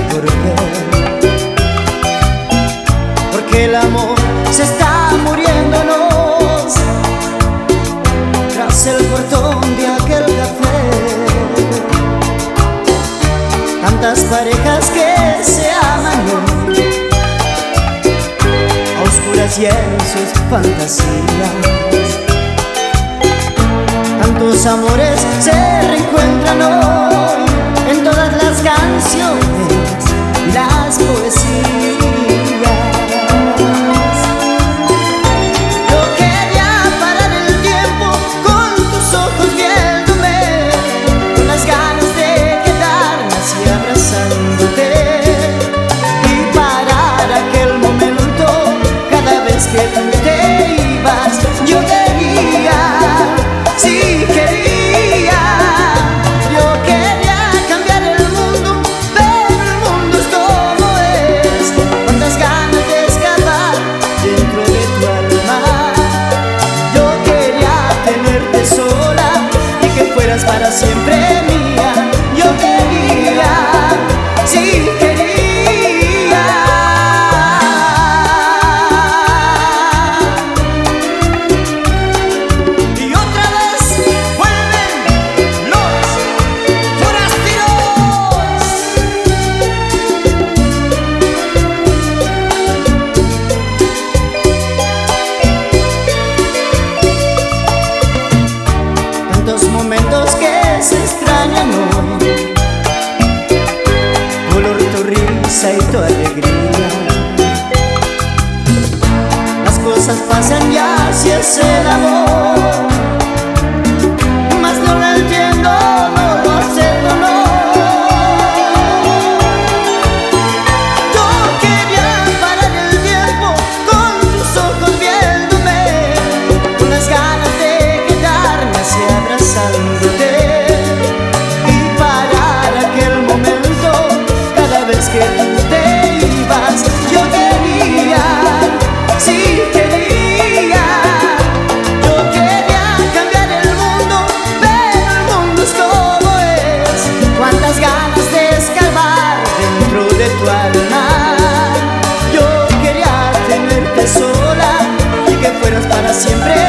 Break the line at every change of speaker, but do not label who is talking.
por qué. Porque el amor se está muriéndonos tras el portón de aquel café. Tantas parejas que se aman hoy, a oscuras y en sus fantasías. Tantos amores se reencuentran hoy en todas las canciones y las poesías. Yo quería parar el tiempo con tus ojos viéndome, con las ganas de quedarme así abrazándote, y parar aquel momento cada vez que tú te ibas. Yo quería, sí quería, yo quería cambiar el mundo, pero el mundo es como es. Cuántas ganas de escapar dentro de tu alma. Yo quería tenerte sola y que fueras para siempre mía. Yo quería, sí quería. Momentos que se extrañan hoy, color tu risa y tu alegría. Las cosas pasan y así es el amor, mas no lo entiendo, no lo acepto, no. Yo quería parar el tiempo con tus ojos viéndome, con las ganas de quedarme así abrazándote, y parar aquel momento cada vez que tú te ibas. Yo quería, sí quería, yo quería cambiar el mundo, pero el mundo es como es. Cuántas ganas de escarbar dentro de tu alma. Yo quería tenerte sola y que fueras para siempre